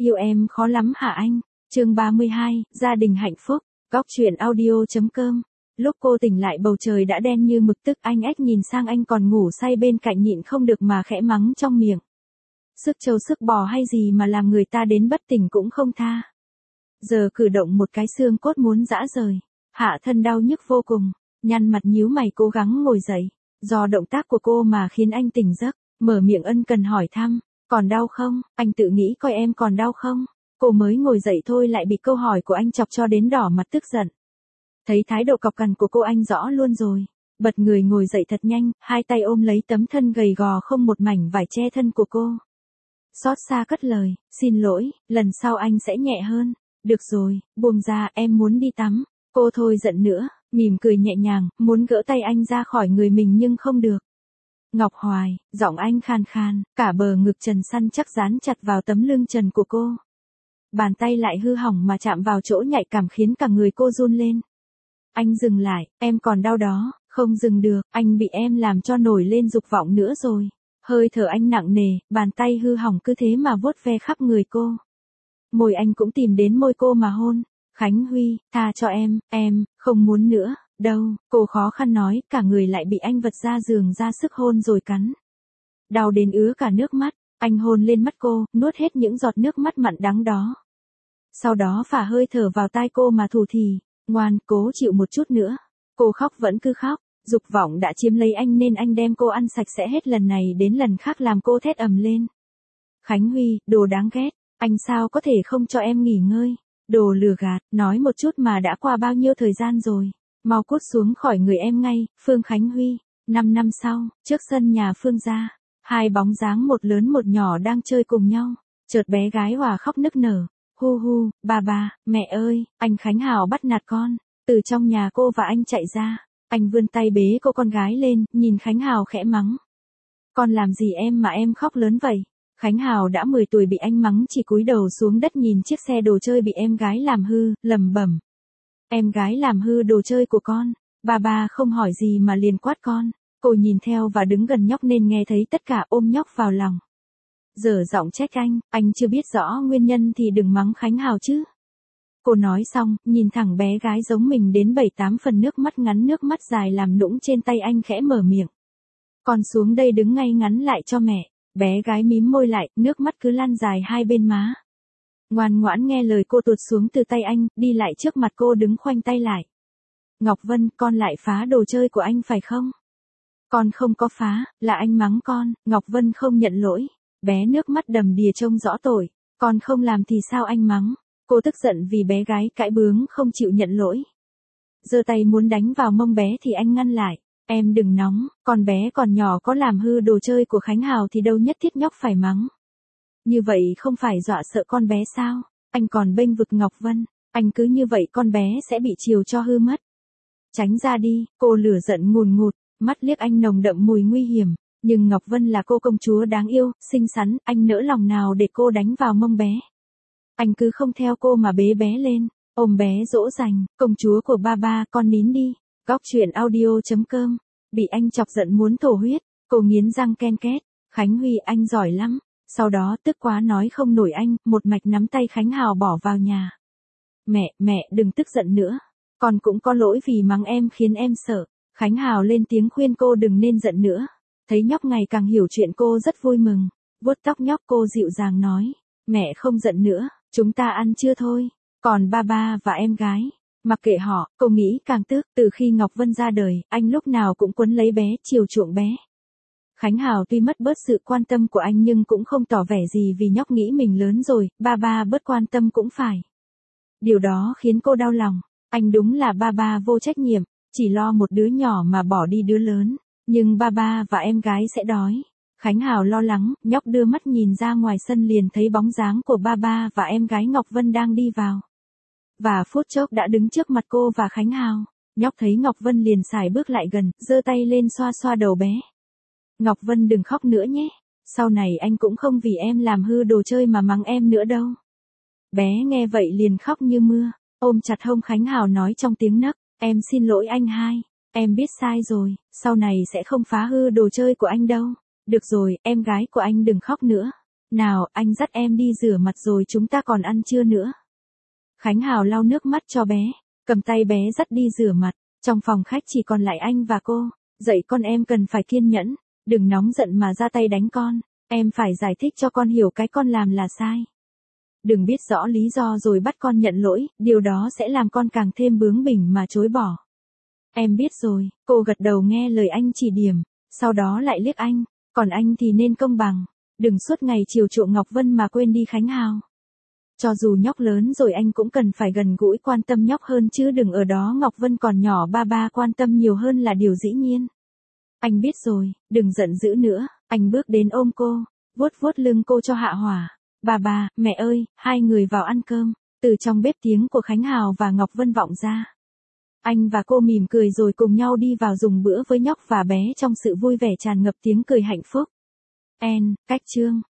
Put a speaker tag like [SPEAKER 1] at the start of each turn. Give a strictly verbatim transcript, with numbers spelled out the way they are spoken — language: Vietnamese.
[SPEAKER 1] Yêu em khó lắm hả anh? Chương ba mươi hai, gia đình hạnh phúc. Góc truyện audio.com. Lúc cô tỉnh lại bầu trời đã đen như mực, tức anh ếch nhìn sang anh còn ngủ say bên cạnh nhịn không được mà khẽ mắng trong miệng. Sức trâu sức bò hay gì mà làm người ta đến bất tỉnh cũng không tha. Giờ cử động một cái xương cốt muốn giã rời. Hạ thân đau nhức vô cùng. Nhăn mặt nhíu mày cố gắng ngồi dậy. Do động tác của cô mà khiến anh tỉnh giấc. Mở miệng ân cần hỏi thăm. Còn đau không? Anh tự nghĩ coi em còn đau không? Cô mới ngồi dậy thôi lại bị câu hỏi của anh chọc cho đến đỏ mặt tức giận. Thấy thái độ cọc cằn của cô anh rõ luôn rồi. Bật người ngồi dậy thật nhanh, hai tay ôm lấy tấm thân gầy gò không một mảnh vải che thân của cô. Xót xa cất lời, xin lỗi, lần sau anh sẽ nhẹ hơn. Được rồi, buông ra, em muốn đi tắm. Cô thôi giận nữa, mỉm cười nhẹ nhàng, muốn gỡ tay anh ra khỏi người mình nhưng không được. Ngọc Hoài, giọng anh khàn khàn, cả bờ ngực trần săn chắc dán chặt vào tấm lưng trần của cô. Bàn tay lại hư hỏng mà chạm vào chỗ nhạy cảm khiến cả người cô run lên. Anh dừng lại, em còn đau đó, không dừng được, anh bị em làm cho nổi lên dục vọng nữa rồi. Hơi thở anh nặng nề, bàn tay hư hỏng cứ thế mà vuốt ve khắp người cô. Môi anh cũng tìm đến môi cô mà hôn. Khánh Huy, tha cho em, em, không muốn nữa, đâu, cô khó khăn nói, cả người lại bị anh vật ra giường ra sức hôn rồi cắn. Đau đến ứa cả nước mắt, anh hôn lên mắt cô, nuốt hết những giọt nước mắt mặn đắng đó. Sau đó phả hơi thở vào tai cô mà thủ thỉ, ngoan, cố chịu một chút nữa. Cô khóc vẫn cứ khóc, dục vọng đã chiếm lấy anh nên anh đem cô ăn sạch sẽ hết lần này đến lần khác làm cô thét ầm lên. Khánh Huy, đồ đáng ghét, anh sao có thể không cho em nghỉ ngơi. Đồ lừa gạt, nói một chút mà đã qua bao nhiêu thời gian rồi. Mau cút xuống khỏi người em ngay, Phương Khánh Huy. Năm năm sau, trước sân nhà Phương gia, hai bóng dáng một lớn một nhỏ đang chơi cùng nhau. Chợt bé gái Hòa khóc nức nở. Hu hu, bà bà, mẹ ơi, anh Khánh Hào bắt nạt con. Từ trong nhà cô và anh chạy ra. Anh vươn tay bế cô con gái lên, nhìn Khánh Hào khẽ mắng. Con làm gì em mà em khóc lớn vậy? Khánh Hào đã mười tuổi bị anh mắng chỉ cúi đầu xuống đất nhìn chiếc xe đồ chơi bị em gái làm hư, lẩm bẩm. Em gái làm hư đồ chơi của con, bà bà không hỏi gì mà liền quát con. Cô nhìn theo và đứng gần nhóc nên nghe thấy tất cả ôm nhóc vào lòng. Dở giọng trách anh, anh chưa biết rõ nguyên nhân thì đừng mắng Khánh Hào chứ. Cô nói xong, nhìn thẳng bé gái giống mình đến bảy tám phần nước mắt ngắn nước mắt dài làm nũng trên tay anh khẽ mở miệng. Con xuống đây đứng ngay ngắn lại cho mẹ. Bé gái mím môi lại, nước mắt cứ lan dài hai bên má. Ngoan ngoãn nghe lời cô tuột xuống từ tay anh, đi lại trước mặt cô đứng khoanh tay lại. Ngọc Vân, con lại phá đồ chơi của anh phải không? Con không có phá, là anh mắng con. Ngọc Vân không nhận lỗi. Bé nước mắt đầm đìa trông rõ tội. Con không làm thì sao anh mắng? Cô tức giận vì bé gái cãi bướng không chịu nhận lỗi. Giơ tay muốn đánh vào mông bé thì anh ngăn lại. Em đừng nóng, con bé còn nhỏ có làm hư đồ chơi của Khánh Hào thì đâu nhất thiết nhóc phải mắng. Như vậy không phải dọa sợ con bé sao? Anh còn bênh vực Ngọc Vân, anh cứ như vậy con bé sẽ bị chiều cho hư mất. Tránh ra đi, cô lửa giận ngùn ngụt, mắt liếc anh nồng đậm mùi nguy hiểm. Nhưng Ngọc Vân là cô công chúa đáng yêu, xinh xắn, anh nỡ lòng nào để cô đánh vào mông bé. Anh cứ không theo cô mà bế bé lên, ôm bé dỗ dành, công chúa của ba ba con nín đi. Góc truyện audio.com. Bị anh chọc giận muốn thổ huyết, cô nghiến răng ken két. Khánh Huy anh giỏi lắm. Sau đó tức quá nói không nổi anh, một mạch nắm tay Khánh Hào bỏ vào nhà. Mẹ, mẹ đừng tức giận nữa. Con cũng có lỗi vì mắng em khiến em sợ. Khánh Hào lên tiếng khuyên cô đừng nên giận nữa. Thấy nhóc ngày càng hiểu chuyện cô rất vui mừng. Vuốt tóc nhóc cô dịu dàng nói. Mẹ không giận nữa, chúng ta ăn trưa thôi. Còn ba ba và em gái. Mặc kệ họ, cô nghĩ càng tức, từ khi Ngọc Vân ra đời, anh lúc nào cũng quấn lấy bé, chiều chuộng bé. Khánh Hào tuy mất bớt sự quan tâm của anh nhưng cũng không tỏ vẻ gì vì nhóc nghĩ mình lớn rồi, ba ba bớt quan tâm cũng phải. Điều đó khiến cô đau lòng, anh đúng là ba ba vô trách nhiệm, chỉ lo một đứa nhỏ mà bỏ đi đứa lớn, nhưng ba ba và em gái sẽ đói. Khánh Hào lo lắng, nhóc đưa mắt nhìn ra ngoài sân liền thấy bóng dáng của ba ba và em gái Ngọc Vân đang đi vào. Và phút chốc đã đứng trước mặt cô và Khánh Hào. Nhóc thấy Ngọc Vân liền xài bước lại gần, giơ tay lên xoa xoa đầu bé. Ngọc Vân đừng khóc nữa nhé. Sau này anh cũng không vì em làm hư đồ chơi mà mắng em nữa đâu. Bé nghe vậy liền khóc như mưa, ôm chặt hông Khánh Hào nói trong tiếng nấc. Em xin lỗi anh hai. Em biết sai rồi, sau này sẽ không phá hư đồ chơi của anh đâu. Được rồi, em gái của anh đừng khóc nữa. Nào, anh dắt em đi rửa mặt rồi chúng ta còn ăn trưa nữa. Khánh Hào lau nước mắt cho bé, cầm tay bé dắt đi rửa mặt. Trong phòng khách chỉ còn lại anh và cô. Dạy con em cần phải kiên nhẫn, đừng nóng giận mà ra tay đánh con. Em phải giải thích cho con hiểu cái con làm là sai. Đừng biết rõ lý do rồi bắt con nhận lỗi, điều đó sẽ làm con càng thêm bướng bỉnh mà chối bỏ. Em biết rồi, cô gật đầu nghe lời anh chỉ điểm, sau đó lại liếc anh, còn anh thì nên công bằng, đừng suốt ngày chiều chuộng Ngọc Vân mà quên đi Khánh Hào. Cho dù nhóc lớn rồi anh cũng cần phải gần gũi quan tâm nhóc hơn chứ đừng ở đó Ngọc Vân còn nhỏ ba ba quan tâm nhiều hơn là điều dĩ nhiên. Anh biết rồi, đừng giận dữ nữa, anh bước đến ôm cô, vuốt vuốt lưng cô cho hạ hỏa. Bà bà, mẹ ơi, hai người vào ăn cơm. Từ trong bếp tiếng của Khánh Hào và Ngọc Vân vọng ra. Anh và cô mỉm cười rồi cùng nhau đi vào dùng bữa với nhóc và bé trong sự vui vẻ tràn ngập tiếng cười hạnh phúc. En, cách chương.